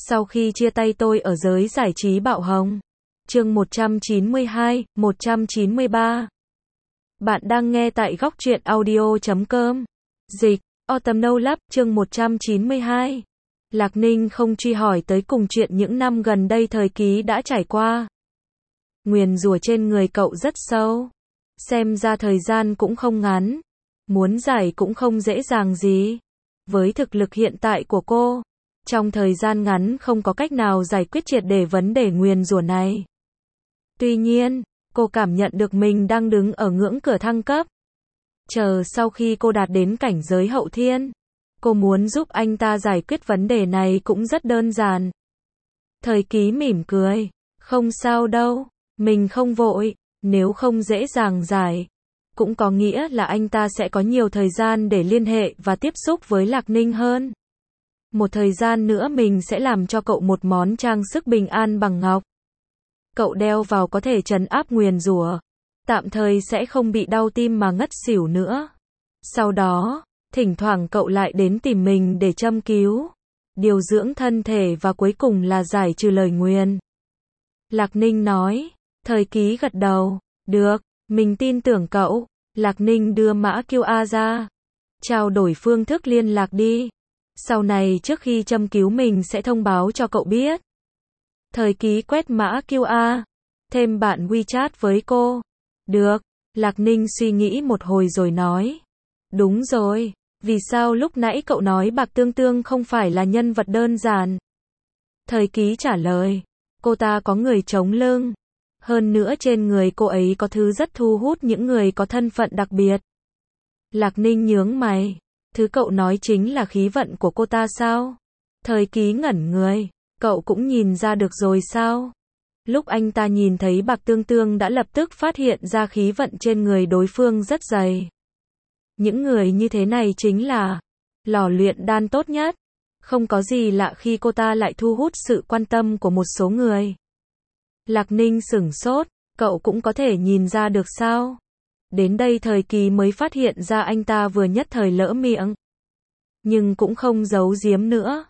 Sau khi chia tay tôi ở giới giải trí bạo hồng. Chương 192, 193. Bạn đang nghe tại góc truyện audio.com. Dịch, Autumn No Love, chương 192. Lạc Ninh không truy hỏi tới cùng chuyện những năm gần đây thời ký đã trải qua. Nguyền rủa trên người cậu rất sâu. Xem ra thời gian cũng không ngắn. Muốn giải cũng không dễ dàng gì. Với thực lực hiện tại của cô, trong thời gian ngắn không có cách nào giải quyết triệt để vấn đề nguyền rủa này. Tuy nhiên, cô cảm nhận được mình đang đứng ở ngưỡng cửa thăng cấp. Chờ sau khi cô đạt đến cảnh giới hậu thiên, cô muốn giúp anh ta giải quyết vấn đề này cũng rất đơn giản. Thời ký mỉm cười, không sao đâu, mình không vội, nếu không dễ dàng giải. Cũng có nghĩa là anh ta sẽ có nhiều thời gian để liên hệ và tiếp xúc với Lạc Ninh hơn. Một thời gian nữa mình sẽ làm cho cậu một món trang sức bình an bằng ngọc. Cậu đeo vào có thể trấn áp nguyền rủa, tạm thời sẽ không bị đau tim mà ngất xỉu nữa. Sau đó, thỉnh thoảng cậu lại đến tìm mình để châm cứu, điều dưỡng thân thể và cuối cùng là giải trừ lời nguyền. Lạc Ninh nói. Thời ký gật đầu. Được, mình tin tưởng cậu. Lạc Ninh đưa mã QR ra. Trao đổi phương thức liên lạc đi. Sau này trước khi châm cứu mình sẽ thông báo cho cậu biết. Thời ký quét mã QR. Thêm bạn WeChat với cô. Được. Lạc Ninh suy nghĩ một hồi rồi nói. Đúng rồi. Vì sao lúc nãy cậu nói Bạc Tương Tương không phải là nhân vật đơn giản? Thời ký trả lời. Cô ta có người chống lưng. Hơn nữa trên người cô ấy có thứ rất thu hút những người có thân phận đặc biệt. Lạc Ninh nhướng mày. Thứ cậu nói chính là khí vận của cô ta sao? Thời ký ngẩn người. Cậu cũng nhìn ra được rồi sao? Lúc anh ta nhìn thấy Bạc Tương Tương đã lập tức phát hiện ra khí vận trên người đối phương rất dày. Những người như thế này chính là lò luyện đan tốt nhất. Không có gì lạ khi cô ta lại thu hút sự quan tâm của một số người. Lạc Ninh sửng sốt, cậu cũng có thể nhìn ra được sao? Đến đây thời kỳ mới phát hiện ra anh ta vừa nhất thời lỡ miệng. Nhưng cũng không giấu giếm nữa.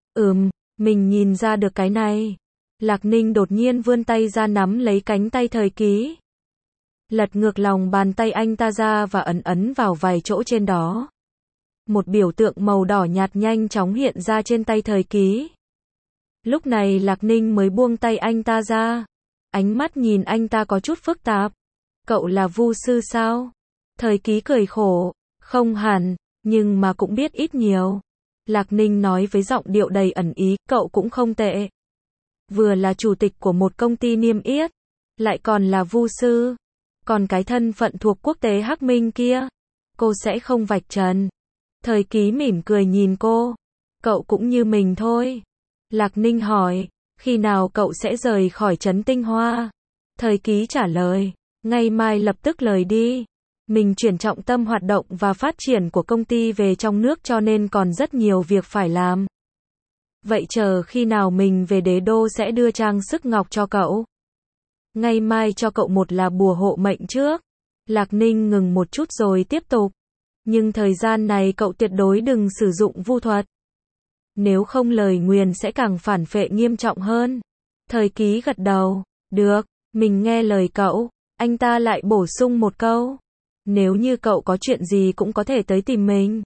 Mình nhìn ra được cái này. Lạc Ninh đột nhiên vươn tay ra nắm lấy cánh tay thời ký. Lật ngược lòng bàn tay anh ta ra và ấn vào vài chỗ trên đó. Một biểu tượng màu đỏ nhạt nhanh chóng hiện ra trên tay thời ký. Lúc này Lạc Ninh mới buông tay anh ta ra. Ánh mắt nhìn anh ta có chút phức tạp. Cậu là vu sư sao? Thời ký cười khổ. Không hẳn, nhưng mà cũng biết ít nhiều. Lạc Ninh nói với giọng điệu đầy ẩn ý, cậu cũng không tệ. Vừa là chủ tịch của một công ty niêm yết, lại còn là vu sư. Còn cái thân phận thuộc quốc tế Hắc Minh kia, cô sẽ không vạch trần. Thời ký mỉm cười nhìn cô. Cậu cũng như mình thôi. Lạc Ninh hỏi, khi nào cậu sẽ rời khỏi trấn Tinh Hoa? Thời ký trả lời, ngày mai lập tức rời đi. Mình chuyển trọng tâm hoạt động và phát triển của công ty về trong nước cho nên còn rất nhiều việc phải làm. Vậy chờ khi nào mình về đế đô sẽ đưa trang sức ngọc cho cậu. Ngày mai cho cậu một là bùa hộ mệnh trước. Lạc Ninh ngừng một chút rồi tiếp tục. Nhưng thời gian này cậu tuyệt đối đừng sử dụng vu thuật. Nếu không lời nguyền sẽ càng phản phệ nghiêm trọng hơn. Thời ký gật đầu. Được, mình nghe lời cậu. Anh ta lại bổ sung một câu. Nếu như cậu có chuyện gì cũng có thể tới tìm mình.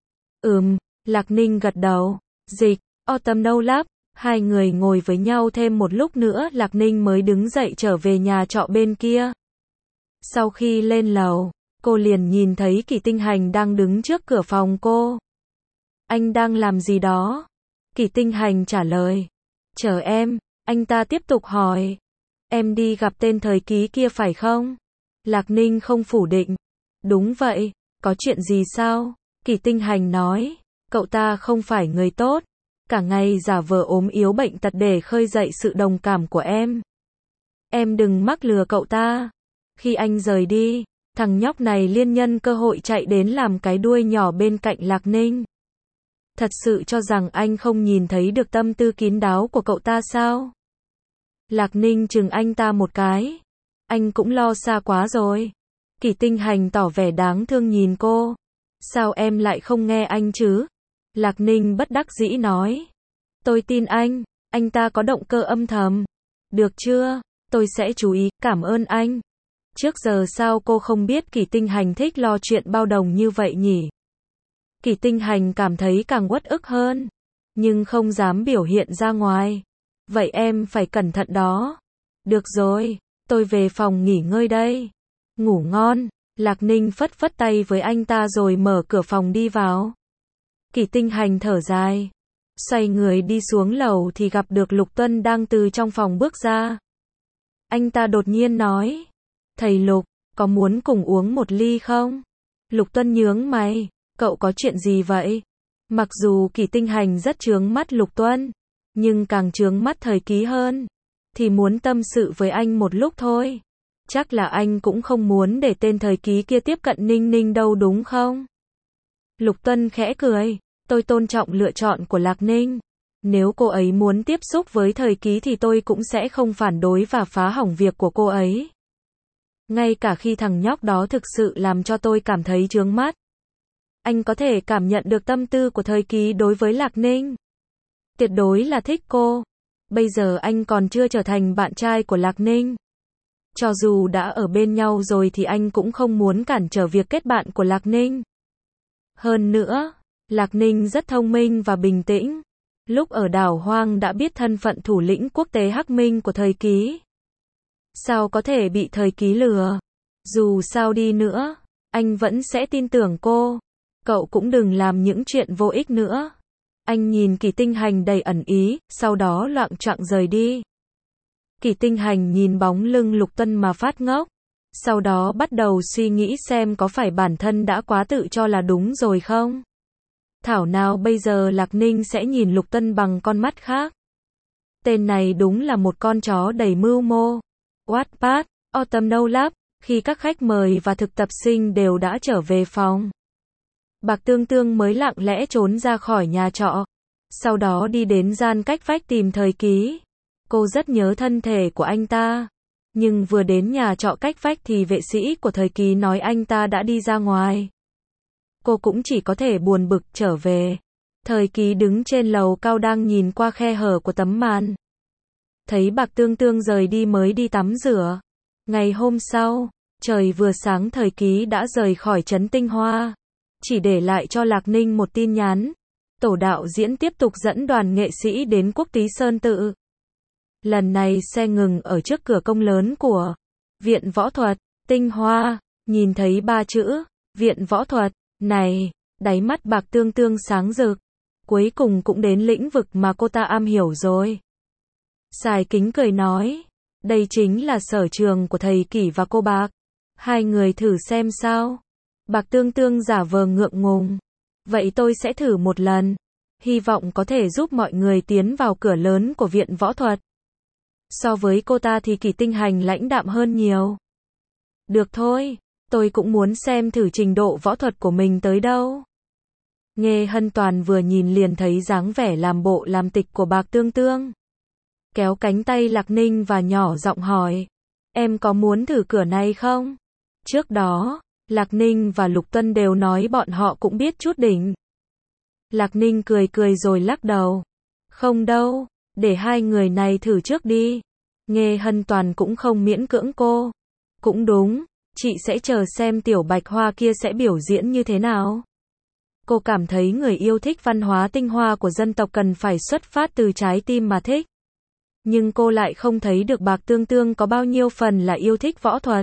Lạc Ninh gật đầu. Dịch, Autumn No Love. Hai người ngồi với nhau thêm một lúc nữa Lạc Ninh mới đứng dậy trở về nhà trọ bên kia. Sau khi lên lầu, cô liền nhìn thấy Kỷ Tinh Hành đang đứng trước cửa phòng cô. Anh đang làm gì đó? Kỷ Tinh Hành trả lời. Chờ em, anh ta tiếp tục hỏi. Em đi gặp tên thời ký kia phải không? Lạc Ninh không phủ định. Đúng vậy, có chuyện gì sao? Kỷ Tinh Hành nói. Cậu ta không phải người tốt. Cả ngày giả vờ ốm yếu bệnh tật để khơi dậy sự đồng cảm của em. Em đừng mắc lừa cậu ta. Khi anh rời đi, thằng nhóc này liên nhân cơ hội chạy đến làm cái đuôi nhỏ bên cạnh Lạc Ninh. Thật sự cho rằng anh không nhìn thấy được tâm tư kín đáo của cậu ta sao? Lạc Ninh chừng anh ta một cái. Anh cũng lo xa quá rồi. Kỷ Tinh Hành tỏ vẻ đáng thương nhìn cô. Sao em lại không nghe anh chứ? Lạc Ninh bất đắc dĩ nói. Tôi tin anh, Anh ta có động cơ âm thầm. Được chưa? Tôi sẽ chú ý, cảm ơn anh. Trước giờ sao cô không biết Kỳ Tinh Hành thích lo chuyện bao đồng như vậy nhỉ? Kỳ Tinh Hành cảm thấy càng uất ức hơn, nhưng không dám biểu hiện ra ngoài. Vậy em phải cẩn thận đó. Được rồi, tôi về phòng nghỉ ngơi đây. Ngủ ngon. Lạc Ninh phất phất tay với anh ta rồi mở cửa phòng đi vào. Kỳ Tinh Hành thở dài, xoay người đi xuống lầu thì gặp được Lục Tuân đang từ trong phòng bước ra. Anh ta đột nhiên nói, thầy Lục, có muốn cùng uống một ly không? Lục Tuân nhướng mày, cậu có chuyện gì vậy? Mặc dù Kỳ Tinh Hành rất chướng mắt Lục Tuân, nhưng càng chướng mắt Thời Ký hơn, thì muốn tâm sự với anh một lúc thôi. Chắc là anh cũng không muốn để tên Thời Ký kia tiếp cận Ninh Ninh đâu đúng không? Lục Tuân khẽ cười, tôi tôn trọng lựa chọn của Lạc Ninh. Nếu cô ấy muốn tiếp xúc với Thời Ký thì tôi cũng sẽ không phản đối và phá hỏng việc của cô ấy. Ngay cả khi thằng nhóc đó thực sự làm cho tôi cảm thấy chướng mắt. Anh có thể cảm nhận được tâm tư của Thời Ký đối với Lạc Ninh. Tuyệt đối là thích cô. Bây giờ anh còn chưa trở thành bạn trai của Lạc Ninh. Cho dù đã ở bên nhau rồi thì anh cũng không muốn cản trở việc kết bạn của Lạc Ninh. Hơn nữa, Lạc Ninh rất thông minh và bình tĩnh. Lúc ở đảo hoang đã biết thân phận thủ lĩnh quốc tế Hắc Minh của Thời Ký. Sao có thể bị Thời Ký lừa? Dù sao đi nữa, anh vẫn sẽ tin tưởng cô. Cậu cũng đừng làm những chuyện vô ích nữa. Anh nhìn Kỳ Tinh Hành đầy ẩn ý, sau đó loạng choạng rời đi. Kỳ Tinh Hành nhìn bóng lưng Lục Tuân mà phát ngốc. Sau đó bắt đầu suy nghĩ xem có phải bản thân đã quá tự cho là đúng rồi không? Thảo nào bây giờ Lạc Ninh sẽ nhìn Lục Tuân bằng con mắt khác. Tên này đúng là một con chó đầy mưu mô. Wattpad, Autumn No Lab, khi các khách mời và thực tập sinh đều đã trở về phòng. Bạc Tương Tương mới lặng lẽ trốn ra khỏi nhà trọ. Sau đó đi đến gian cách vách tìm Thời Ký. Cô rất nhớ thân thể của anh ta. Nhưng vừa đến nhà trọ cách vách thì vệ sĩ của Thời Ký nói anh ta đã đi ra ngoài. Cô cũng chỉ có thể buồn bực trở về. Thời Ký đứng trên lầu cao đang nhìn qua khe hở của tấm màn. Thấy Bạc Tương Tương rời đi mới đi tắm rửa. Ngày hôm sau, trời vừa sáng Thời Ký đã rời khỏi trấn Tinh Hoa. Chỉ để lại cho Lạc Ninh một tin nhắn. Tổ đạo diễn tiếp tục dẫn đoàn nghệ sĩ đến Quốc Túy Sơn Tự. Lần này xe ngừng ở trước cửa công lớn của Viện Võ thuật, Tinh Hoa. Nhìn thấy 3 chữ, Viện Võ thuật, này, đáy mắt Bạc Tương Tương sáng rực. Cuối cùng cũng đến lĩnh vực mà cô ta am hiểu rồi. Sài Kính cười nói, đây chính là sở trường của thầy Kỷ và cô Bạc. Hai người thử xem sao. Bạc Tương Tương giả vờ ngượng ngùng. Vậy tôi sẽ thử một lần. Hy vọng có thể giúp mọi người tiến vào cửa lớn của Viện Võ thuật. So với cô ta thì Kỳ Tinh Hành lãnh đạm hơn nhiều. Được thôi, tôi cũng muốn xem thử trình độ võ thuật của mình tới đâu. Nghe Hân Toàn vừa nhìn liền thấy dáng vẻ làm bộ làm tịch của Bạc Tương Tương. Kéo cánh tay Lạc Ninh và nhỏ giọng hỏi. Em có muốn thử cửa này không? Trước đó, Lạc Ninh và Lục Tuân đều nói bọn họ cũng biết chút đỉnh. Lạc Ninh cười cười rồi lắc đầu. Không đâu, để hai người này thử trước đi. Nghe Hân Toàn cũng không miễn cưỡng cô. Cũng đúng, chị sẽ chờ xem Tiểu Bạch Hoa kia sẽ biểu diễn như thế nào. Cô cảm thấy người yêu thích văn hóa tinh hoa của dân tộc cần phải xuất phát từ trái tim mà thích. Nhưng cô lại không thấy được Bạc Tương Tương có bao nhiêu phần là yêu thích võ thuật.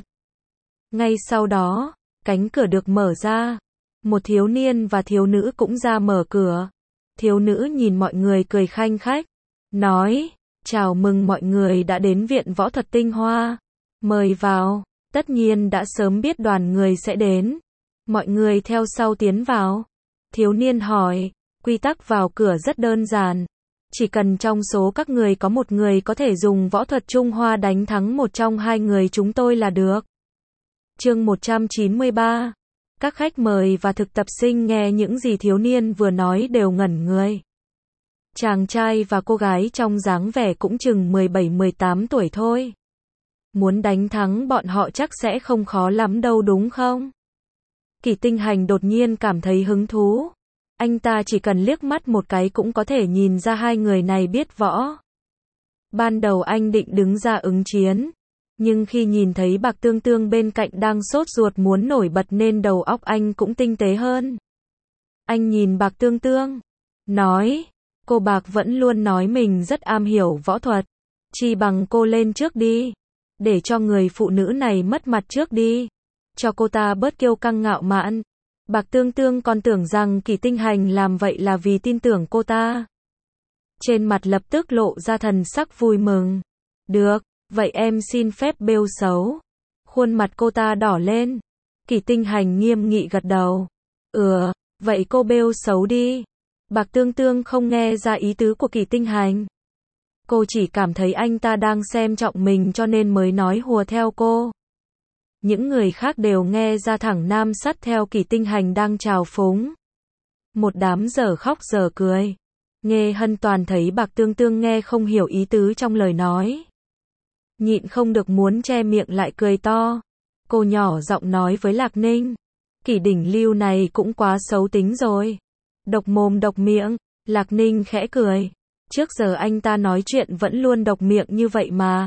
Ngay sau đó, cánh cửa được mở ra. Một thiếu niên và thiếu nữ cũng ra mở cửa. Thiếu nữ nhìn mọi người cười khanh khách. Nói, chào mừng mọi người đã đến Viện Võ thuật Tinh Hoa. Mời vào. Tất nhiên đã sớm biết đoàn người sẽ đến. Mọi người theo sau tiến vào. Thiếu niên hỏi, quy tắc vào cửa rất đơn giản. Chỉ cần trong số các người có một người có thể dùng võ thuật Trung Hoa đánh thắng một trong hai người chúng tôi là được. Chương 193. Các khách mời và thực tập sinh nghe những gì thiếu niên vừa nói đều ngẩn người. Chàng trai và cô gái trong dáng vẻ cũng chừng 17-18 tuổi thôi. Muốn đánh thắng bọn họ chắc sẽ không khó lắm đâu đúng không? Kỳ Tinh Hành đột nhiên cảm thấy hứng thú. Anh ta chỉ cần liếc mắt một cái cũng có thể nhìn ra hai người này biết võ. Ban đầu anh định đứng ra ứng chiến, nhưng khi nhìn thấy Bạc Tương Tương bên cạnh đang sốt ruột muốn nổi bật nên đầu óc anh cũng tinh tế hơn. Anh nhìn Bạc Tương Tương, nói, cô Bạc vẫn luôn nói mình rất am hiểu võ thuật, chi bằng cô lên trước đi, để cho người phụ nữ này mất mặt trước đi, cho cô ta bớt kiêu căng ngạo mạn. Bạc Tương Tương còn tưởng rằng Kỷ Tinh Hành làm vậy là vì tin tưởng cô ta. Trên mặt lập tức lộ ra thần sắc vui mừng. Được, vậy em xin phép bêu xấu. Khuôn mặt cô ta đỏ lên. Kỷ Tinh Hành nghiêm nghị gật đầu. Vậy cô bêu xấu đi. Bạc Tương Tương không nghe ra ý tứ của Kỷ Tinh Hành. Cô chỉ cảm thấy anh ta đang xem trọng mình cho nên mới nói hùa theo cô. Những người khác đều nghe ra thẳng nam sắt theo Kỷ Tinh Hành đang trào phúng. Một đám dở khóc dở cười. Nghe Hân Toàn thấy Bạc Tương Tương nghe không hiểu ý tứ trong lời nói. Nhịn không được muốn che miệng lại cười to. Cô nhỏ giọng nói với Lạc Ninh. Kỷ Đỉnh Lưu này cũng quá xấu tính rồi. Độc mồm độc miệng. Lạc Ninh khẽ cười. Trước giờ anh ta nói chuyện vẫn luôn độc miệng như vậy mà.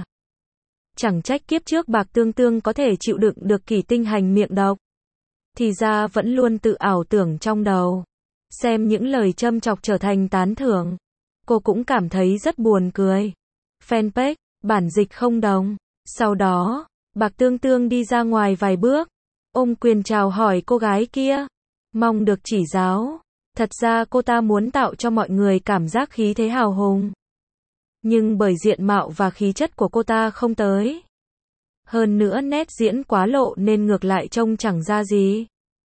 Chẳng trách kiếp trước Bạc Tương Tương có thể chịu đựng được Kỷ Tinh Hành miệng độc. Thì ra vẫn luôn tự ảo tưởng trong đầu. Xem những lời châm chọc trở thành tán thưởng. Cô cũng cảm thấy rất buồn cười. Fanpage, bản dịch không đồng. Sau đó, Bạc Tương Tương đi ra ngoài vài bước. Ôm quyền chào hỏi cô gái kia. Mong được chỉ giáo. Thật ra cô ta muốn tạo cho mọi người cảm giác khí thế hào hùng. Nhưng bởi diện mạo và khí chất của cô ta không tới. Hơn nữa nét diễn quá lộ nên ngược lại trông chẳng ra gì.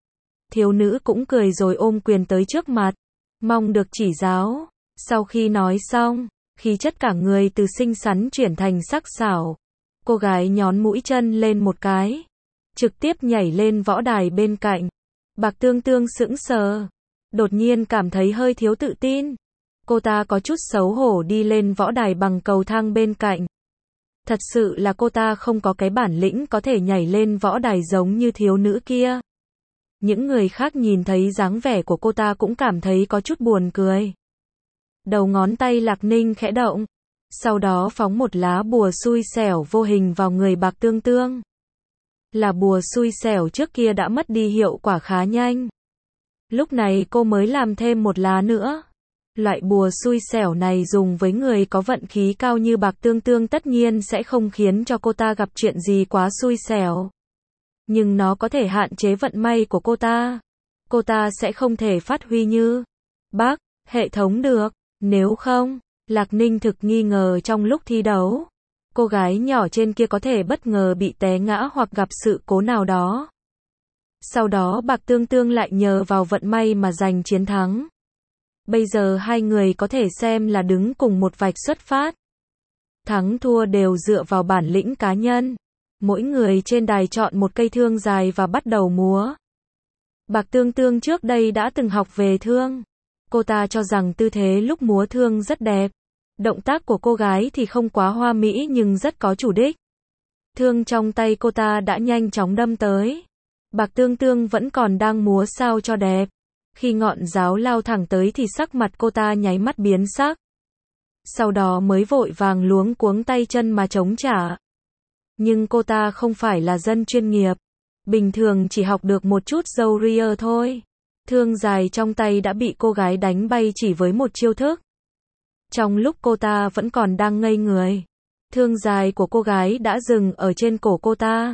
Thiếu nữ cũng cười rồi ôm quyền tới trước mặt. Mong được chỉ giáo. Sau khi nói xong, khí chất cả người từ xinh xắn chuyển thành sắc sảo. Cô gái nhón mũi chân lên một cái. Trực tiếp nhảy lên võ đài bên cạnh. Bạc Tương Tương sững sờ. Đột nhiên cảm thấy hơi thiếu tự tin. Cô ta có chút xấu hổ đi lên võ đài bằng cầu thang bên cạnh. Thật sự là cô ta không có cái bản lĩnh có thể nhảy lên võ đài giống như thiếu nữ kia. Những người khác nhìn thấy dáng vẻ của cô ta cũng cảm thấy có chút buồn cười. Đầu ngón tay Lạc Ninh khẽ động. Sau đó phóng một lá bùa xui xẻo vô hình vào người Bạc Tương Tương. Là bùa xui xẻo trước kia đã mất đi hiệu quả khá nhanh. Lúc này cô mới làm thêm một lá nữa. Loại bùa xui xẻo này dùng với người có vận khí cao như Bạc Tương Tương tất nhiên sẽ không khiến cho cô ta gặp chuyện gì quá xui xẻo. Nhưng nó có thể hạn chế vận may của cô ta. Cô ta sẽ không thể phát huy như bác, hệ thống được. Nếu không, Lạc Ninh thực nghi ngờ trong lúc thi đấu. Cô gái nhỏ trên kia có thể bất ngờ bị té ngã hoặc gặp sự cố nào đó. Sau đó Bạc Tương Tương lại nhờ vào vận may mà giành chiến thắng. Bây giờ hai người có thể xem là đứng cùng một vạch xuất phát. Thắng thua đều dựa vào bản lĩnh cá nhân. Mỗi người trên đài chọn một cây thương dài và bắt đầu múa. Bạc Tương Tương trước đây đã từng học về thương. Cô ta cho rằng tư thế lúc múa thương rất đẹp. Động tác của cô gái thì không quá hoa mỹ nhưng rất có chủ đích. Thương trong tay cô ta đã nhanh chóng đâm tới. Bạc Tương Tương vẫn còn đang múa sao cho đẹp. Khi ngọn giáo lao thẳng tới thì sắc mặt cô ta nháy mắt biến sắc. Sau đó mới vội vàng luống cuống tay chân mà chống trả. Nhưng cô ta không phải là dân chuyên nghiệp. Bình thường chỉ học được một chút râu ria thôi. Thương dài trong tay đã bị cô gái đánh bay chỉ với một chiêu thức. Trong lúc cô ta vẫn còn đang ngây người, thương dài của cô gái đã dừng ở trên cổ cô ta.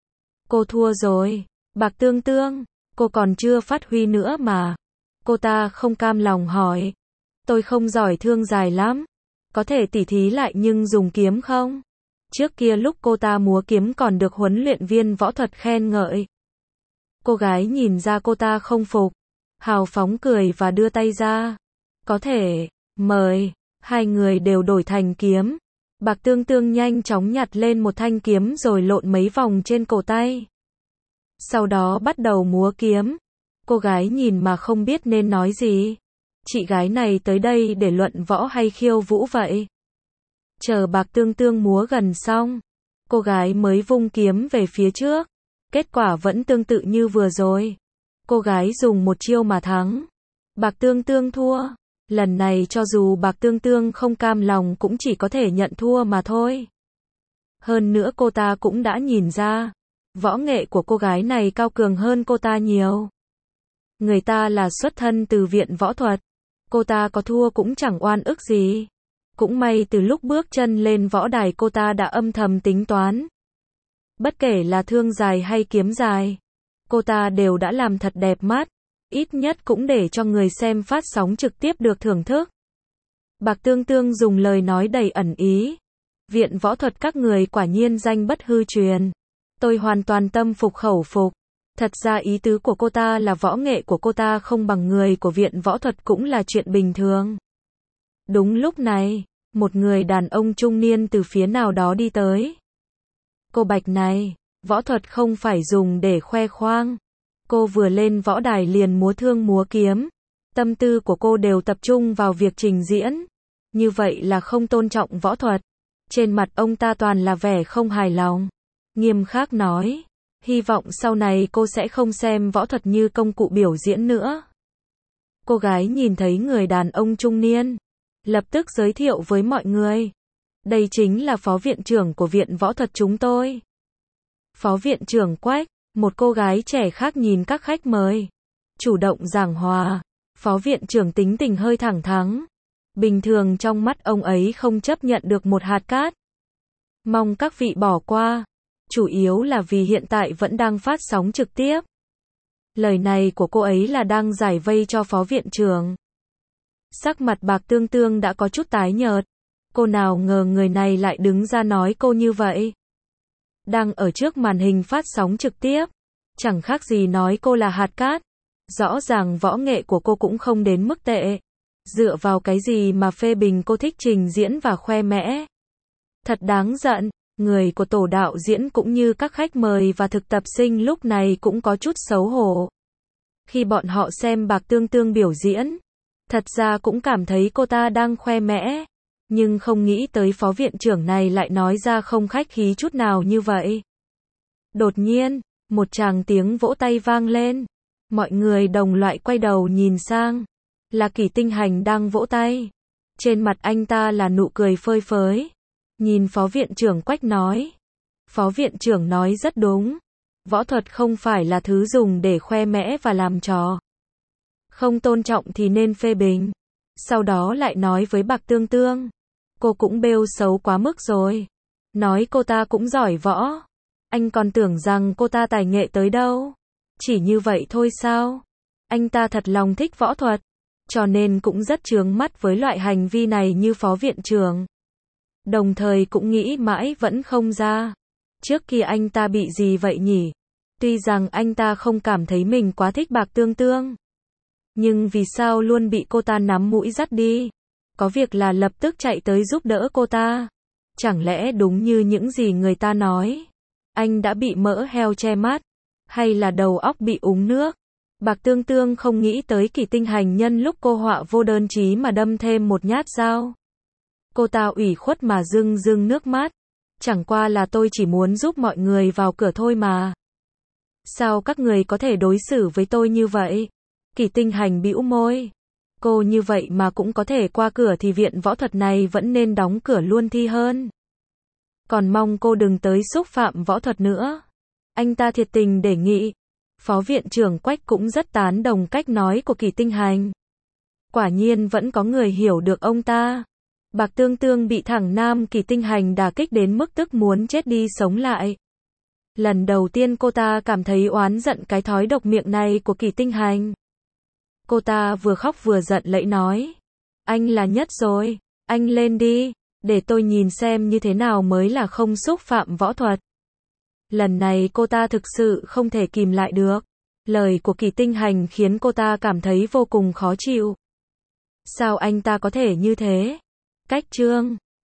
Cô thua rồi. Bạc Tương Tương, cô còn chưa phát huy nữa mà. Cô ta không cam lòng hỏi. Tôi không giỏi thương dài lắm. Có thể tỉ thí lại nhưng dùng kiếm không? Trước kia lúc cô ta múa kiếm còn được huấn luyện viên võ thuật khen ngợi. Cô gái nhìn ra cô ta không phục. Hào phóng cười và đưa tay ra. Có thể, mời. Hai người đều đổi thành kiếm. Bạc Tương Tương nhanh chóng nhặt lên một thanh kiếm rồi lộn mấy vòng trên cổ tay. Sau đó bắt đầu múa kiếm. Cô gái nhìn mà không biết nên nói gì. Chị gái này tới đây để luận võ hay khiêu vũ vậy? Chờ Bạc Tương Tương múa gần xong, cô gái mới vung kiếm về phía trước. Kết quả vẫn tương tự như vừa rồi. Cô gái dùng một chiêu mà thắng. Bạc Tương Tương thua. Lần này cho dù Bạc Tương Tương không cam lòng cũng chỉ có thể nhận thua mà thôi. Hơn nữa cô ta cũng đã nhìn ra, võ nghệ của cô gái này cao cường hơn cô ta nhiều. Người ta là xuất thân từ viện võ thuật, cô ta có thua cũng chẳng oan ức gì. Cũng may từ lúc bước chân lên võ đài cô ta đã âm thầm tính toán. Bất kể là thương dài hay kiếm dài, cô ta đều đã làm thật đẹp mắt, ít nhất cũng để cho người xem phát sóng trực tiếp được thưởng thức. Bạc Tương Tương dùng lời nói đầy ẩn ý. Viện võ thuật các người quả nhiên danh bất hư truyền. Tôi hoàn toàn tâm phục khẩu phục. Thật ra ý tứ của cô ta là võ nghệ của cô ta không bằng người của viện võ thuật cũng là chuyện bình thường. Đúng lúc này, một người đàn ông trung niên từ phía nào đó đi tới. Cô Bạch này, võ thuật không phải dùng để khoe khoang. Cô vừa lên võ đài liền múa thương múa kiếm. Tâm tư của cô đều tập trung vào việc trình diễn. Như vậy là không tôn trọng võ thuật. Trên mặt ông ta toàn là vẻ không hài lòng. Nghiêm khắc nói, hy vọng sau này cô sẽ không xem võ thuật như công cụ biểu diễn nữa. Cô gái nhìn thấy người đàn ông trung niên, lập tức giới thiệu với mọi người. Đây chính là phó viện trưởng của viện võ thuật chúng tôi. Phó viện trưởng Quách, một cô gái trẻ khác nhìn các khách mời. Chủ động giảng hòa, phó viện trưởng tính tình hơi thẳng thắn. Bình thường trong mắt ông ấy không chấp nhận được một hạt cát. Mong các vị bỏ qua. Chủ yếu là vì hiện tại vẫn đang phát sóng trực tiếp. Lời này của cô ấy là đang giải vây cho phó viện trưởng. Sắc mặt Bạc Tương Tương đã có chút tái nhợt. Cô nào ngờ người này lại đứng ra nói cô như vậy. Đang ở trước màn hình phát sóng trực tiếp. Chẳng khác gì nói cô là hạt cát. Rõ ràng võ nghệ của cô cũng không đến mức tệ. Dựa vào cái gì mà phê bình cô thích trình diễn và khoe mẽ. Thật đáng giận. Người của tổ đạo diễn cũng như các khách mời và thực tập sinh lúc này cũng có chút xấu hổ. Khi bọn họ xem Bạc Tương Tương biểu diễn, thật ra cũng cảm thấy cô ta đang khoe mẽ, nhưng không nghĩ tới phó viện trưởng này lại nói ra không khách khí chút nào như vậy. Đột nhiên, một tràng tiếng vỗ tay vang lên. Mọi người đồng loạt quay đầu nhìn sang. Là Kỷ Tinh Hành đang vỗ tay. Trên mặt anh ta là nụ cười phơi phới. Nhìn phó viện trưởng Quách nói. Phó viện trưởng nói rất đúng. Võ thuật không phải là thứ dùng để khoe mẽ và làm trò. Không tôn trọng thì nên phê bình. Sau đó lại nói với Bạc Tương Tương. Cô cũng bêu xấu quá mức rồi. Nói cô ta cũng giỏi võ. Anh còn tưởng rằng cô ta tài nghệ tới đâu. Chỉ như vậy thôi sao? Anh ta thật lòng thích võ thuật. Cho nên cũng rất chướng mắt với loại hành vi này như phó viện trưởng. Đồng thời cũng nghĩ mãi vẫn không ra. Trước kia anh ta bị gì vậy nhỉ? Tuy rằng anh ta không cảm thấy mình quá thích Bạc Tương Tương. Nhưng vì sao luôn bị cô ta nắm mũi dắt đi? Có việc là lập tức chạy tới giúp đỡ cô ta. Chẳng lẽ đúng như những gì người ta nói? Anh đã bị mỡ heo che mắt? Hay là đầu óc bị uống nước? Bạc Tương Tương không nghĩ tới Kỷ Tinh Hành nhân lúc cô họa vô đơn chí mà đâm thêm một nhát dao. Cô ta ủy khuất mà rưng rưng nước mắt. Chẳng qua là tôi chỉ muốn giúp mọi người vào cửa thôi mà. Sao các người có thể đối xử với tôi như vậy? Kỷ Tinh Hành bĩu môi. Cô như vậy mà cũng có thể qua cửa thì viện võ thuật này vẫn nên đóng cửa luôn thi hơn. Còn mong cô đừng tới xúc phạm võ thuật nữa. Anh ta thiệt tình đề nghị. Phó viện trưởng Quách cũng rất tán đồng cách nói của Kỷ Tinh Hành. Quả nhiên vẫn có người hiểu được ông ta. Bạc Tương Tương bị thằng nam Kỷ Tinh Hành đả kích đến mức tức muốn chết đi sống lại. Lần đầu tiên cô ta cảm thấy oán giận cái thói độc miệng này của Kỷ Tinh Hành. Cô ta vừa khóc vừa giận lẫy nói. Anh là nhất rồi, anh lên đi, để tôi nhìn xem như thế nào mới là không xúc phạm võ thuật. Lần này cô ta thực sự không thể kìm lại được. Lời của Kỷ Tinh Hành khiến cô ta cảm thấy vô cùng khó chịu. Sao anh ta có thể như thế? Cách chương